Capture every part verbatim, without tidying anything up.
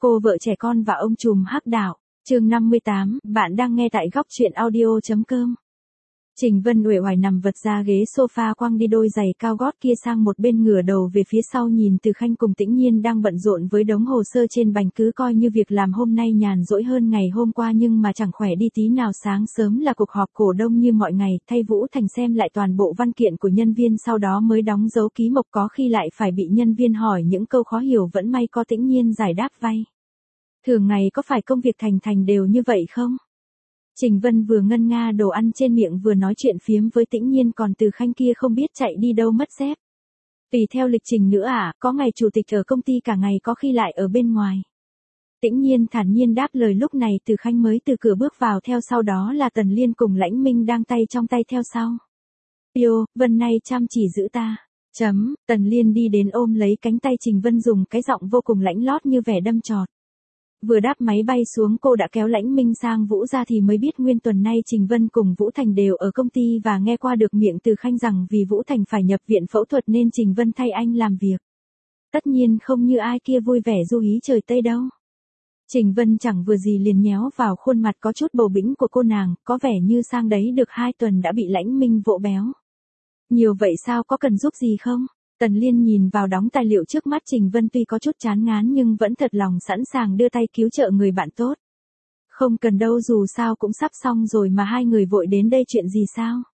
Cô vợ trẻ con và ông trùm hắc đạo. Chương năm mươi tám, bạn đang nghe tại góc truyện audio.com. Trình Vân uể oải nằm vật ra ghế sofa, quăng đi đôi giày cao gót kia sang một bên, ngửa đầu về phía sau nhìn Từ Khanh cùng Tĩnh Nhiên đang bận rộn với đống hồ sơ trên bành, cứ coi như việc làm hôm nay nhàn rỗi hơn ngày hôm qua nhưng mà chẳng khỏe đi tí nào. Sáng sớm là cuộc họp cổ đông như mọi ngày, thay Vũ Thành xem lại toàn bộ văn kiện của nhân viên, sau đó mới đóng dấu ký mộc, có khi lại phải bị nhân viên hỏi những câu khó hiểu, vẫn may có Tĩnh Nhiên giải đáp vay. Thường ngày có phải công việc Thành Thành đều như vậy không? Trình Vân vừa ngân nga đồ ăn trên miệng vừa nói chuyện phiếm với Tĩnh Nhiên, còn Từ Khanh kia không biết chạy đi đâu mất dép. Tùy theo lịch trình nữa à, có ngày chủ tịch ở công ty cả ngày, có khi lại ở bên ngoài. Tĩnh Nhiên thản nhiên đáp lời. Lúc này Từ Khanh mới từ cửa bước vào, theo sau đó là Tần Liên cùng Lãnh Minh đang tay trong tay theo sau. Yêu, Vân nay chăm chỉ giữ ta. Chấm, Tần Liên đi đến ôm lấy cánh tay Trình Vân, dùng cái giọng vô cùng lãnh lót như vẻ đâm chọt. Vừa đáp máy bay xuống, cô đã kéo Lãnh Minh sang Vũ ra thì mới biết nguyên tuần nay Trình Vân cùng Vũ Thành đều ở công ty, và nghe qua được miệng Từ Khanh rằng vì Vũ Thành phải nhập viện phẫu thuật nên Trình Vân thay anh làm việc. Tất nhiên không như ai kia vui vẻ du hí trời Tây đâu. Trình Vân chẳng vừa gì liền nhéo vào khuôn mặt có chút bầu bĩnh của cô nàng, có vẻ như sang đấy được hai tuần đã bị Lãnh Minh vỗ béo. Nhiều vậy sao, có cần giúp gì không? Tần Liên nhìn vào đống tài liệu trước mắt Trình Vân, tuy có chút chán ngán nhưng vẫn thật lòng sẵn sàng đưa tay cứu trợ người bạn tốt. Không cần đâu, dù sao cũng sắp xong rồi mà, hai người vội đến đây chuyện gì sao?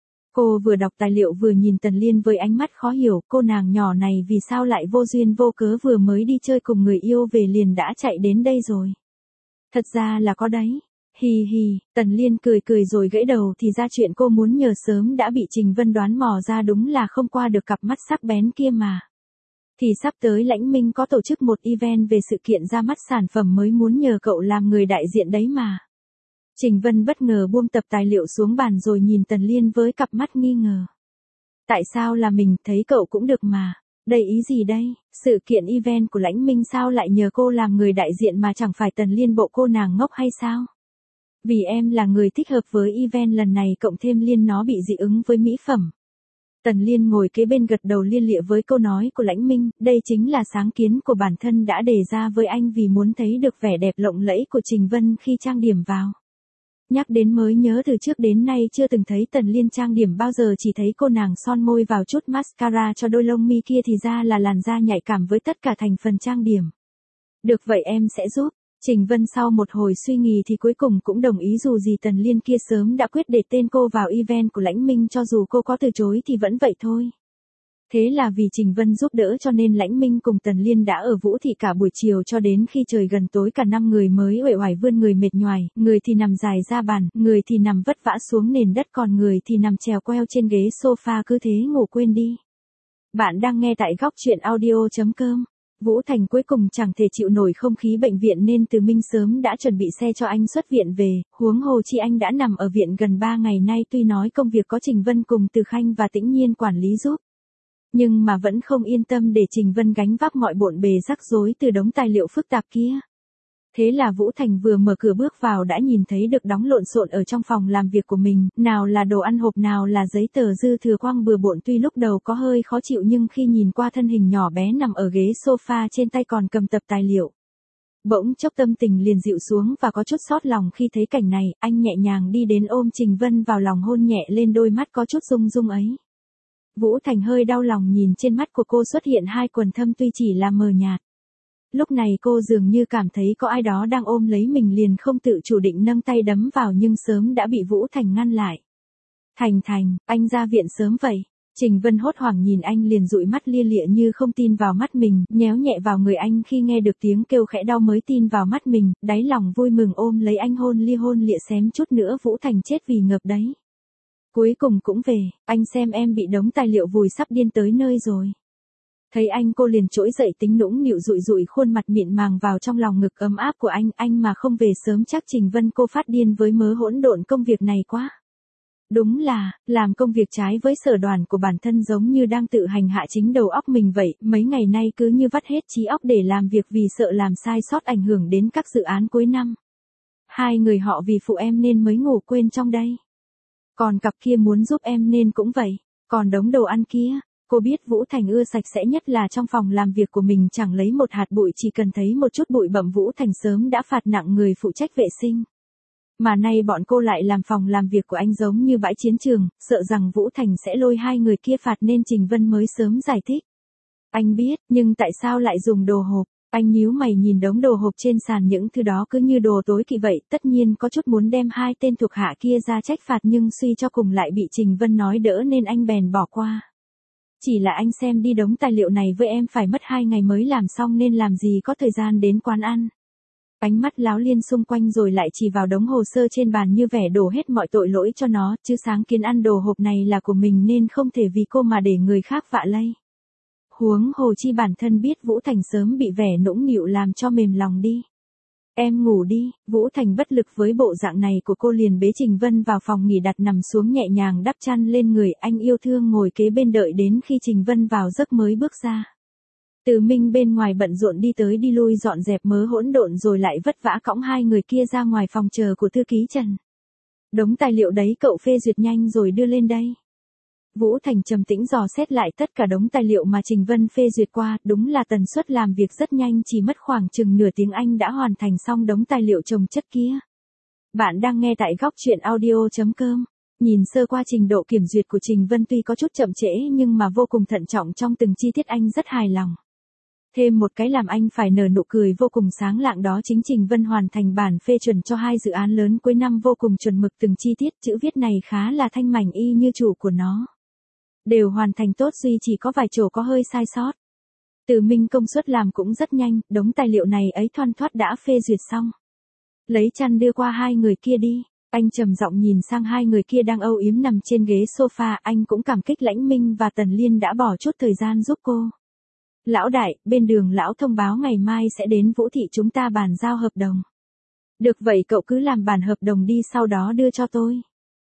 Cô vừa đọc tài liệu vừa nhìn Tần Liên với ánh mắt khó hiểu, cô nàng nhỏ này vì sao lại vô duyên vô cớ vừa mới đi chơi cùng người yêu về liền đã chạy đến đây rồi. Thật ra là có đấy. Hì hì, Tần Liên cười cười rồi gãy đầu, thì ra chuyện cô muốn nhờ sớm đã bị Trình Vân đoán mò ra, đúng là không qua được cặp mắt sắc bén kia mà. Thì sắp tới Lãnh Minh có tổ chức một event về sự kiện ra mắt sản phẩm mới, muốn nhờ cậu làm người đại diện đấy mà. Trình Vân bất ngờ buông tập tài liệu xuống bàn rồi nhìn Tần Liên với cặp mắt nghi ngờ. Tại sao là mình, thấy cậu cũng được mà. Đây ý gì đây, sự kiện event của Lãnh Minh sao lại nhờ cô làm người đại diện mà chẳng phải Tần Liên bộ cô nàng ngốc hay sao? Vì em là người thích hợp với event lần này, cộng thêm Liên nó bị dị ứng với mỹ phẩm. Tần Liên ngồi kế bên gật đầu lia lịa với câu nói của Lãnh Minh, đây chính là sáng kiến của bản thân đã đề ra với anh vì muốn thấy được vẻ đẹp lộng lẫy của Trình Vân khi trang điểm vào. Nhắc đến mới nhớ, từ trước đến nay chưa từng thấy Tần Liên trang điểm bao giờ, chỉ thấy cô nàng son môi vào chút mascara cho đôi lông mi kia, thì ra là làn da nhạy cảm với tất cả thành phần trang điểm. Được vậy em sẽ giúp. Trình Vân sau một hồi suy nghĩ thì cuối cùng cũng đồng ý, dù gì Tần Liên kia sớm đã quyết để tên cô vào event của Lãnh Minh, cho dù cô có từ chối thì vẫn vậy thôi. Thế là vì Trình Vân giúp đỡ cho nên Lãnh Minh cùng Tần Liên đã ở Vũ Thị cả buổi chiều, cho đến khi trời gần tối cả năm người mới uể oải vươn người mệt nhoài, người thì nằm dài ra bàn, người thì nằm vất vả xuống nền đất, còn người thì nằm chèo queo trên ghế sofa, cứ thế ngủ quên đi. Bạn đang nghe tại góc truyện audio.com. Vũ Thành cuối cùng chẳng thể chịu nổi không khí bệnh viện nên Từ Minh sớm đã chuẩn bị xe cho anh xuất viện về, huống hồ chi anh đã nằm ở viện gần ba ngày nay. Tuy nói công việc có Trình Vân cùng Từ Khanh và Tĩnh Nhiên quản lý giúp, nhưng mà vẫn không yên tâm để Trình Vân gánh vác mọi bộn bề rắc rối từ đống tài liệu phức tạp kia. Thế là Vũ Thành vừa mở cửa bước vào đã nhìn thấy được đống lộn xộn ở trong phòng làm việc của mình, nào là đồ ăn hộp, nào là giấy tờ dư thừa quang bừa bộn. Tuy lúc đầu có hơi khó chịu nhưng khi nhìn qua thân hình nhỏ bé nằm ở ghế sofa, trên tay còn cầm tập tài liệu, bỗng chốc tâm tình liền dịu xuống và có chút xót lòng. Khi thấy cảnh này, anh nhẹ nhàng đi đến ôm Trình Vân vào lòng, hôn nhẹ lên đôi mắt có chút rung rung ấy. Vũ Thành hơi đau lòng nhìn trên mắt của cô xuất hiện hai quầng thâm tuy chỉ là mờ nhạt. Lúc này cô dường như cảm thấy có ai đó đang ôm lấy mình, liền không tự chủ định nâng tay đấm vào nhưng sớm đã bị Vũ Thành ngăn lại. Thành Thành, anh ra viện sớm vậy? Trình Vân hốt hoảng nhìn anh liền dụi mắt lia lịa như không tin vào mắt mình, nhéo nhẹ vào người anh, khi nghe được tiếng kêu khẽ đau mới tin vào mắt mình, đáy lòng vui mừng ôm lấy anh hôn lia hôn lịa, xém chút nữa Vũ Thành chết vì ngợp đấy. Cuối cùng cũng về, anh xem em bị đống tài liệu vùi sắp điên tới nơi rồi. Thấy anh cô liền trỗi dậy, tính nũng nịu dụi dụi khuôn mặt mịn màng vào trong lòng ngực ấm áp của anh. Anh mà không về sớm chắc Trình Vân cô phát điên với mớ hỗn độn công việc này quá. Đúng là, làm công việc trái với sở đoàn của bản thân giống như đang tự hành hạ chính đầu óc mình vậy, mấy ngày nay cứ như vắt hết trí óc để làm việc vì sợ làm sai sót ảnh hưởng đến các dự án cuối năm. Hai người họ vì phụ em nên mới ngủ quên trong đây. Còn cặp kia muốn giúp em nên cũng vậy, còn đống đồ ăn kia, Cô biết Vũ Thành ưa sạch sẽ nhất là trong phòng làm việc của mình chẳng lấy một hạt bụi, chỉ cần thấy một chút bụi bặm Vũ Thành sớm đã phạt nặng người phụ trách vệ sinh. Mà nay bọn cô lại làm phòng làm việc của anh giống như bãi chiến trường, sợ rằng Vũ Thành sẽ lôi hai người kia phạt nên Trình Vân mới sớm giải thích. Anh biết, nhưng tại sao lại dùng đồ hộp? Anh nhíu mày nhìn đống đồ hộp trên sàn, những thứ đó cứ như đồ tối kỵ vậy, tất nhiên có chút muốn đem hai tên thuộc hạ kia ra trách phạt nhưng suy cho cùng lại bị Trình Vân nói đỡ nên anh bèn bỏ qua. Chỉ là anh xem đi, đống tài liệu này với em phải mất hai ngày mới làm xong nên làm gì có thời gian đến quán ăn. Ánh mắt Láo Liên xung quanh rồi lại chỉ vào đống hồ sơ trên bàn như vẻ đổ hết mọi tội lỗi cho nó, chứ sáng kiến ăn đồ hộp này là của mình nên không thể vì cô mà để người khác vạ lây. Huống hồ chi bản thân biết Vũ Thành sớm bị vẻ nũng nịu làm cho mềm lòng đi. Em ngủ đi. Vũ Thành bất lực với bộ dạng này của cô liền bế Trình Vân vào phòng nghỉ, đặt nằm xuống nhẹ nhàng đắp chăn lên người, anh yêu thương ngồi kế bên đợi đến khi Trình Vân vào giấc mới bước ra. Từ Minh bên ngoài bận rộn đi tới đi lui dọn dẹp mớ hỗn độn rồi lại vất vả cõng hai người kia ra ngoài phòng chờ của thư ký Trần. Đống tài liệu đấy cậu phê duyệt nhanh rồi đưa lên đây. Vũ Thành trầm tĩnh dò xét lại tất cả đống tài liệu mà Trình Vân phê duyệt qua, đúng là tần suất làm việc rất nhanh, chỉ mất khoảng chừng nửa tiếng anh đã hoàn thành xong đống tài liệu chồng chất kia. Bạn đang nghe tại góc truyện audio chấm com. Nhìn sơ qua trình độ kiểm duyệt của Trình Vân tuy có chút chậm trễ nhưng mà vô cùng thận trọng trong từng chi tiết, anh rất hài lòng. Thêm một cái làm anh phải nở nụ cười vô cùng sáng lạng đó chính Trình Vân hoàn thành bản phê chuẩn cho hai dự án lớn cuối năm vô cùng chuẩn mực, từng chi tiết chữ viết này khá là thanh mảnh y như chủ của nó. Đều hoàn thành tốt, duy chỉ có vài chỗ có hơi sai sót. Từ Minh công suất làm cũng rất nhanh, đống tài liệu này ấy thoăn thoắt đã phê duyệt xong. Lấy chăn đưa qua hai người kia đi. Anh trầm giọng nhìn sang hai người kia đang âu yếm nằm trên ghế sofa, anh cũng cảm kích Lãnh Minh và Tần Liên đã bỏ chút thời gian giúp cô. Lão đại, bên Đường lão thông báo ngày mai sẽ đến Vũ thị chúng ta bàn giao hợp đồng. Được vậy cậu cứ làm bản hợp đồng đi, sau đó đưa cho tôi.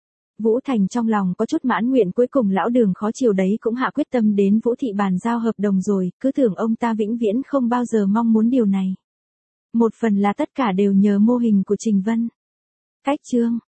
Vũ Thành trong lòng có chút mãn nguyện, cuối cùng lão Đường khó chiều đấy cũng hạ quyết tâm đến Vũ thị bàn giao hợp đồng rồi, cứ tưởng ông ta vĩnh viễn không bao giờ mong muốn điều này. Một phần là tất cả đều nhờ mô hình của Trình Vân. Cách chương